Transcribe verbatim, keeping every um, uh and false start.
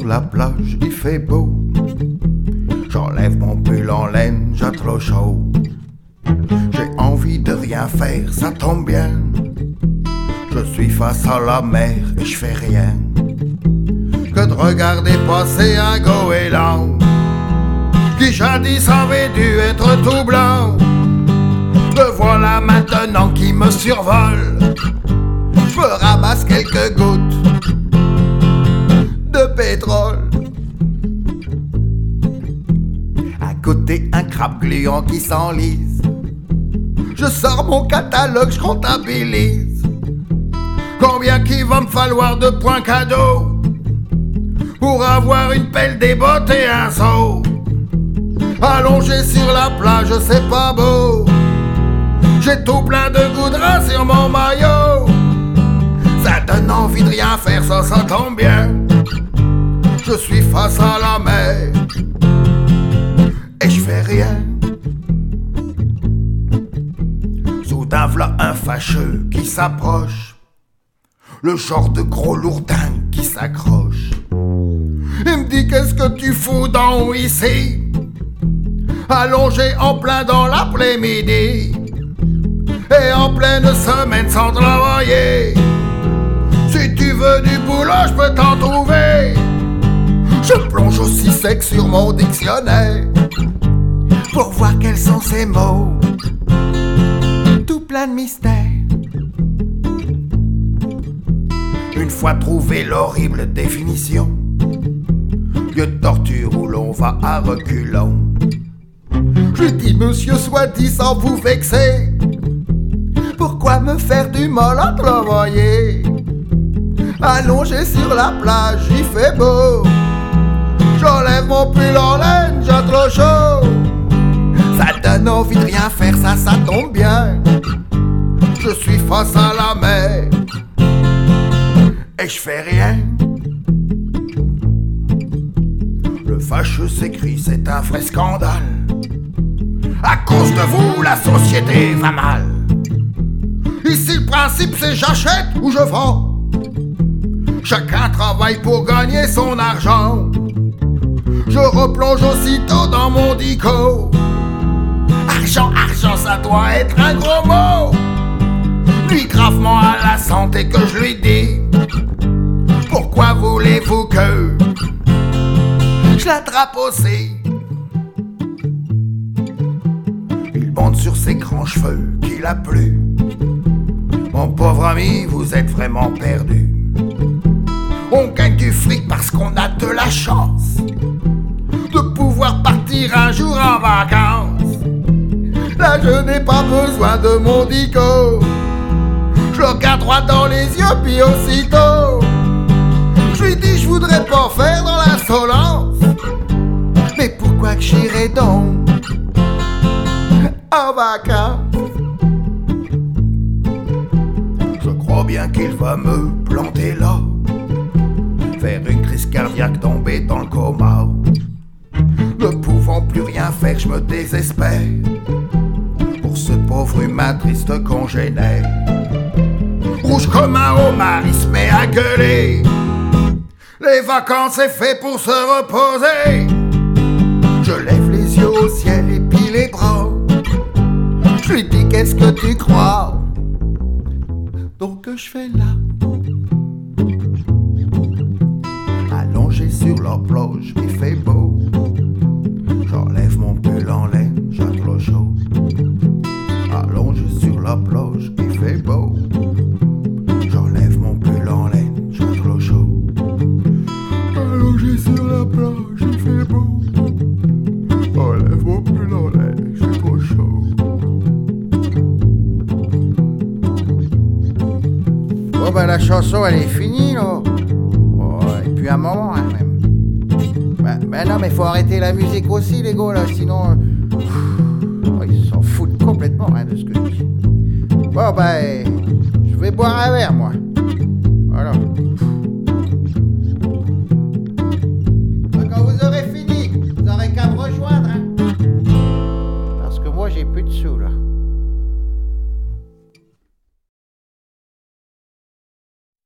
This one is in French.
la plage, il fait beau. J'enlève mon pull en laine, j'ai trop chaud. J'ai envie de rien faire, ça tombe bien. Je suis face à la mer et je fais rien que de regarder passer un goéland qui jadis avait dû être tout blanc. Me voilà maintenant qui me survole. Je me ramasse quelques gouttes de pétrole. À côté un crabe gluant qui s'enlise. Je sors mon catalogue, je comptabilise combien qu'il va me falloir de points cadeaux pour avoir une pelle, des bottes et un seau. Allongé sur la plage, c'est pas beau. J'ai tout plein de goudron sur mon maillot. Ça donne envie de rien faire, ça, ça tombe bien. Je suis face à la mer et je fais rien. Soudain v'là un fâcheux qui s'approche, le genre de gros lourdin qui s'accroche. Il me dit qu'est-ce que tu fous dans ici, allongé en plein dans l'après-midi et en pleine semaine sans travailler. Si tu veux du boulot, je peux t'en trouver. Je plonge aussi sec sur mon dictionnaire pour voir quels sont ces mots, tout plein de mystères. Une fois trouvé l'horrible définition, lieu de torture où l'on va à reculons, je dis monsieur, soit dit sans vous vexer, pourquoi me faire du mal à travailler? Allongé sur la plage, il fait beau. J'enlève mon pull en laine, j'ai trop chaud. Ça donne envie de rien faire, ça, ça tombe bien. Je suis face à la mer et je fais rien. Le fâcheux s'écrie, c'est un vrai scandale. À cause de vous, la société va mal. Ici le principe c'est j'achète ou je vends. Chacun travaille pour gagner son argent. Je replonge aussitôt dans mon dico. Argent, argent, ça doit être un gros mot. Lui gravement à la santé que je lui dis. Pourquoi voulez-vous que je l'attrape aussi? Il monte sur ses grands cheveux qu'il a plu. Mon pauvre ami, vous êtes vraiment perdu. On gagne du fric parce qu'on a de la chance de pouvoir partir un jour en vacances. Là je n'ai pas besoin de mon dico. Je le regarde droit dans les yeux puis aussitôt je lui dis je voudrais pas faire dans l'insolence. Mais pourquoi que j'irais donc en vacances? Je crois bien qu'il va me planter là, faire une crise cardiaque, tomber dans le coma. Ne pouvant plus rien faire, je me désespère pour ce pauvre humain triste congénère. Rouge comme un homard, il se met à gueuler. Les vacances c'est fait pour se reposer. Je lève les yeux au ciel et puis les bras. Je lui dis qu'est-ce que tu crois donc que je fais là? Allongé sur la plage, il fait beau. J'enlève mon pull en laine, j'ai trop chaud. Allongé sur la plage, il fait beau. J'enlève mon pull en laine, j'ai trop chaud. Allongé sur la plage, il fait beau. J'enlève mon pull en laine, j'ai trop chaud. Bon ben la chanson elle est finie là. Oh, et puis un moment hein, même. Ben, ben non mais faut arrêter la musique aussi les gars là, sinon euh, oh, ils s'en foutent complètement hein, de ce que je dis. Bon ben je vais boire un verre moi. Voilà.